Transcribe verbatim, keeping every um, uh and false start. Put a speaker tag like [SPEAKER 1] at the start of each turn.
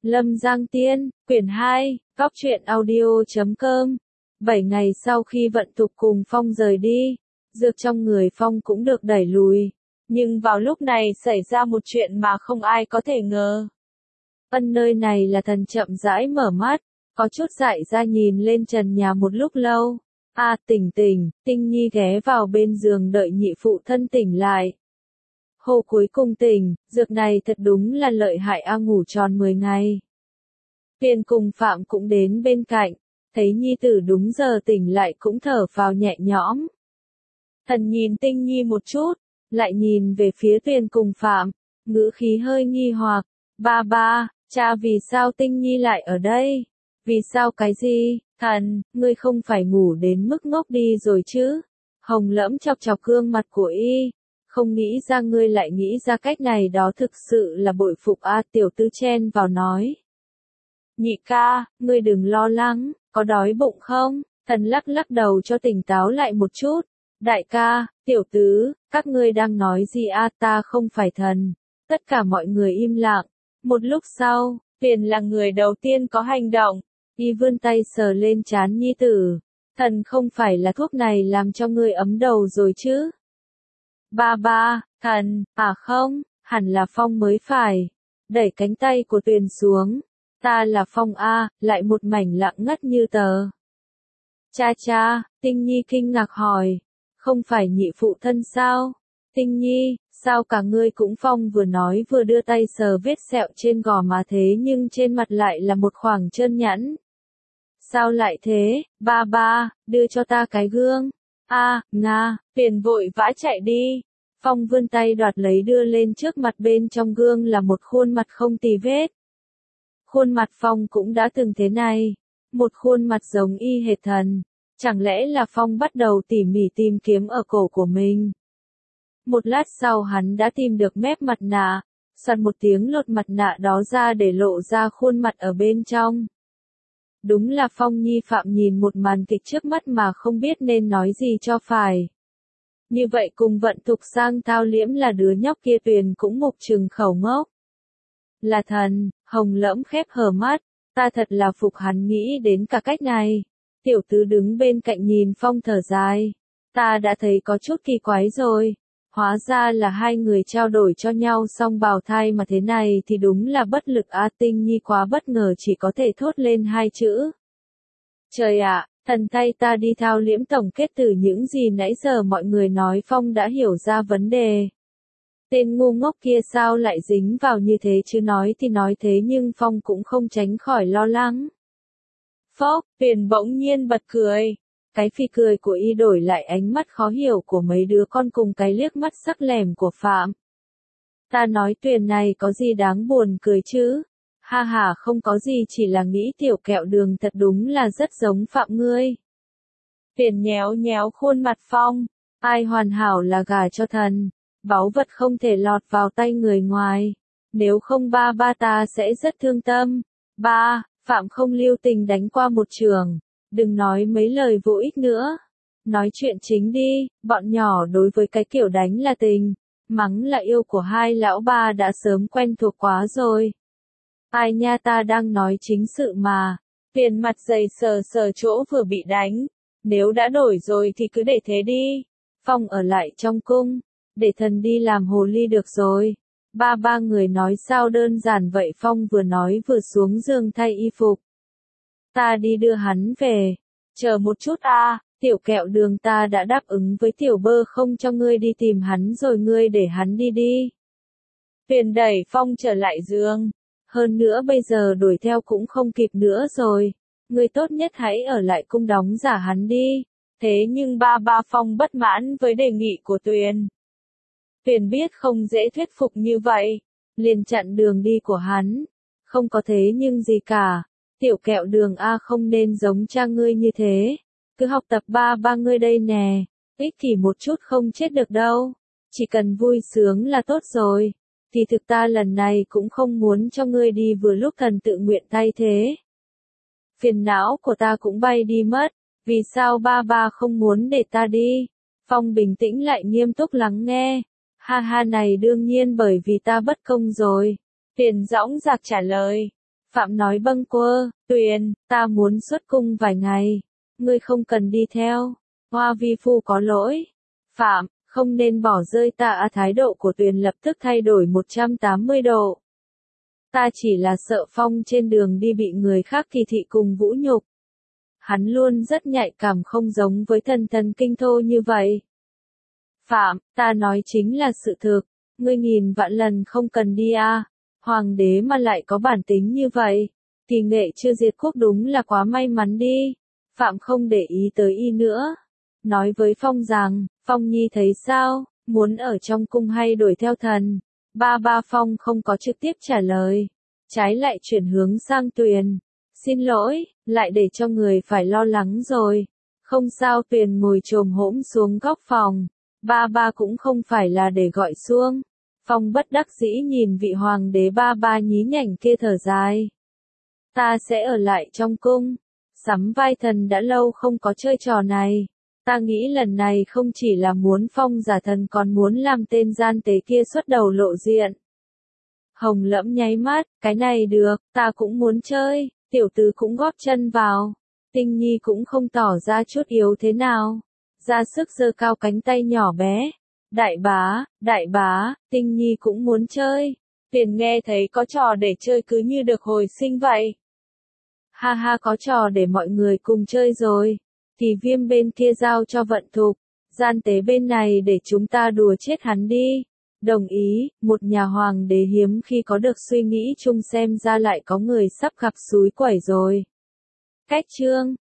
[SPEAKER 1] Lâm Giang Tiên, quyển hai, góc truyện audio chấm com. Bảy ngày sau khi Vận Tục cùng Phong rời đi, dược trong người Phong cũng được đẩy lùi. Nhưng vào lúc này xảy ra một chuyện mà không ai có thể ngờ. Ân nơi này là thần chậm rãi mở mắt, có chút dại ra nhìn lên trần nhà một lúc lâu. A à, tỉnh tỉnh, Tinh Nhi ghé vào bên giường đợi nhị phụ thân tỉnh lại. Hồ cuối cùng tỉnh, dược này thật đúng là lợi hại a, ngủ tròn mười ngày. Tuyền cùng Phạm cũng đến bên cạnh, thấy nhi tử đúng giờ tỉnh lại cũng thở phào nhẹ nhõm. Thần nhìn Tinh Nhi một chút, lại nhìn về phía Tuyền cùng Phạm, ngữ khí hơi nghi hoặc, ba ba, cha vì sao Tinh Nhi lại ở đây? Vì sao cái gì? Thần, ngươi không phải ngủ đến mức ngốc đi rồi chứ? Hồng Lẫm chọc chọc gương mặt của y. Không nghĩ ra ngươi lại nghĩ ra cách này đó, thực sự là bội phục a. Tiểu Tư chen vào nói. Nhị ca, ngươi đừng lo lắng, có đói bụng không? Thần lắc lắc đầu cho tỉnh táo lại một chút. Đại ca, Tiểu Tứ, các ngươi đang nói gì a? Ta không phải thần. Tất cả mọi người im lặng. Một lúc sau, Tuyền là người đầu tiên có hành động. Y vươn tay sờ lên trán nhi tử. Thần không phải là thuốc này làm cho ngươi ấm đầu rồi chứ? Ba ba, thần, à không, hẳn là Phong mới phải. Đẩy cánh tay của Tuyền xuống. Ta là Phong a, lại một mảnh lặng ngắt như tờ. Cha cha, Tinh Nhi kinh ngạc hỏi. Không phải nhị phụ thân sao? Tinh Nhi, sao cả ngươi cũng? Phong vừa nói vừa đưa tay sờ vết sẹo trên gò má, thế nhưng trên mặt lại là một khoảng trơn nhẵn. Sao lại thế, ba ba, đưa cho ta cái gương. A, à, Nga, Tuyền vội vã chạy đi. Phong vươn tay đoạt lấy đưa lên trước mặt, bên trong gương là một khuôn mặt không tì vết. Khuôn mặt Phong cũng đã từng thế này. Một khuôn mặt giống y hệt thần. Chẳng lẽ là Phong bắt đầu tỉ mỉ tìm kiếm ở cổ của mình. Một lát sau hắn đã tìm được mép mặt nạ. Soạt một tiếng lột mặt nạ đó ra để lộ ra khuôn mặt ở bên trong. Đúng là Phong Nhi. Phạm nhìn một màn kịch trước mắt mà không biết nên nói gì cho phải. Như vậy cùng Vận Tục sang Thao Liễm là đứa nhóc kia, Tuyền cũng mục trừng khẩu ngốc. Là thần, Hồng Lẫm khép hờ mắt, ta thật là phục hắn nghĩ đến cả cách này. Tiểu Tứ đứng bên cạnh nhìn Phong thở dài. Ta đã thấy có chút kỳ quái rồi. Hóa ra là hai người trao đổi cho nhau xong bào thai mà thế này thì đúng là bất lực a. Tinh Nhi quá bất ngờ chỉ có thể thốt lên hai chữ. Trời ạ, thần thay ta đi Thao Liễm. Tổng kết từ những gì nãy giờ mọi người nói, Phong đã hiểu ra vấn đề. Tên ngu ngốc kia sao lại dính vào như thế chứ? Nói thì nói thế nhưng Phong cũng không tránh khỏi lo lắng. Phốc, Tuyền bỗng nhiên bật cười. Cái phì cười của y đổi lại ánh mắt khó hiểu của mấy đứa con cùng cái liếc mắt sắc lẻm của Phạm. Ta nói Tuyền này có gì đáng buồn cười chứ? Ha ha, không có gì, chỉ là nghĩ Tiểu Kẹo Đường thật đúng là rất giống Phạm ngươi. Tuyền nhéo nhéo khuôn mặt Phong. Ai hoàn hảo là gà cho thần. Báu vật không thể lọt vào tay người ngoài. Nếu không ba ba ta sẽ rất thương tâm. Ba, Phạm không lưu tình đánh qua một trường. Đừng nói mấy lời vô ích nữa. Nói chuyện chính đi, bọn nhỏ đối với cái kiểu đánh là tình, mắng là yêu của hai lão ba đã sớm quen thuộc quá rồi. Ai nha, ta đang nói chính sự mà. Tuyền mặt dày sờ sờ chỗ vừa bị đánh. Nếu đã đổi rồi thì cứ để thế đi. Phong ở lại trong cung. Để thần đi làm hồ ly được rồi. Ba ba người nói sao đơn giản vậy? Phong vừa nói vừa xuống giường thay y phục. Ta đi đưa hắn về. Chờ một chút a, à, Tiểu Kẹo Đường, ta đã đáp ứng với Tiểu Bơ không cho ngươi đi tìm hắn rồi, ngươi để hắn đi đi. Tuyền đẩy Phong trở lại giường. Hơn nữa bây giờ đuổi theo cũng không kịp nữa rồi. Ngươi tốt nhất hãy ở lại cung đóng giả hắn đi. Thế nhưng ba ba Phong bất mãn với đề nghị của Tuyền. Tuyền biết không dễ thuyết phục như vậy, liền chặn đường đi của hắn. Không có thế nhưng gì cả. Tiểu Kẹo Đường a, không nên giống cha ngươi như thế. Cứ học tập ba ba ngươi đây nè. Ích kỷ một chút không chết được đâu. Chỉ cần vui sướng là tốt rồi. Thì thực ta lần này cũng không muốn cho ngươi đi vừa lúc thần tự nguyện thay thế. Phiền não của ta cũng bay đi mất. Vì sao ba ba không muốn để ta đi? Phong bình tĩnh lại nghiêm túc lắng nghe. Ha ha, này đương nhiên bởi vì ta bất công rồi. Tuyền dõng dạc trả lời. Phạm nói bâng quơ, Tuyền, ta muốn xuất cung vài ngày. Ngươi không cần đi theo. Hoa vi phu có lỗi. Phạm, không nên bỏ rơi ta à, thái độ của Tuyền lập tức thay đổi một trăm tám mươi độ. Ta chỉ là sợ Phong trên đường đi bị người khác kỳ thị cùng vũ nhục. Hắn luôn rất nhạy cảm, không giống với thần thần kinh thô như vậy. Phạm, ta nói chính là sự thực. Ngươi nghìn vạn lần không cần đi à. Hoàng đế mà lại có bản tính như vậy. Kỳ nghệ chưa diệt quốc đúng là quá may mắn đi. Phạm không để ý tới y nữa. Nói với Phong rằng, Phong nhi thấy sao, muốn ở trong cung hay đuổi theo thần? Ba ba Phong không có trực tiếp trả lời. Trái lại chuyển hướng sang Tuyền. Xin lỗi, lại để cho người phải lo lắng rồi. Không sao, Tuyền ngồi chồm hổm xuống góc phòng. Ba ba cũng không phải là để gọi xuông. Phong bất đắc dĩ nhìn vị hoàng đế ba ba nhí nhảnh kia thở dài. Ta sẽ ở lại trong cung. Sắm vai thần đã lâu không có chơi trò này. Ta nghĩ lần này không chỉ là muốn Phong giả thần còn muốn làm tên gian tế kia xuất đầu lộ diện. Hồng Lẫm nháy mắt, cái này được, ta cũng muốn chơi. Tiểu tứ cũng góp chân vào. Tinh Nhi cũng không tỏ ra chút yếu thế nào. Ra sức giơ cao cánh tay nhỏ bé. Đại bá, đại bá, Tinh Nhi cũng muốn chơi. Tuyền nghe thấy có trò để chơi cứ như được hồi sinh vậy. Ha ha, có trò để mọi người cùng chơi rồi. Thì Viêm bên kia giao cho Vận Thục. Gian tế bên này để chúng ta đùa chết hắn đi. Đồng ý, một nhà hoàng đế hiếm khi có được suy nghĩ chung, xem ra lại có người sắp gặp xúi quẩy rồi. Cách chương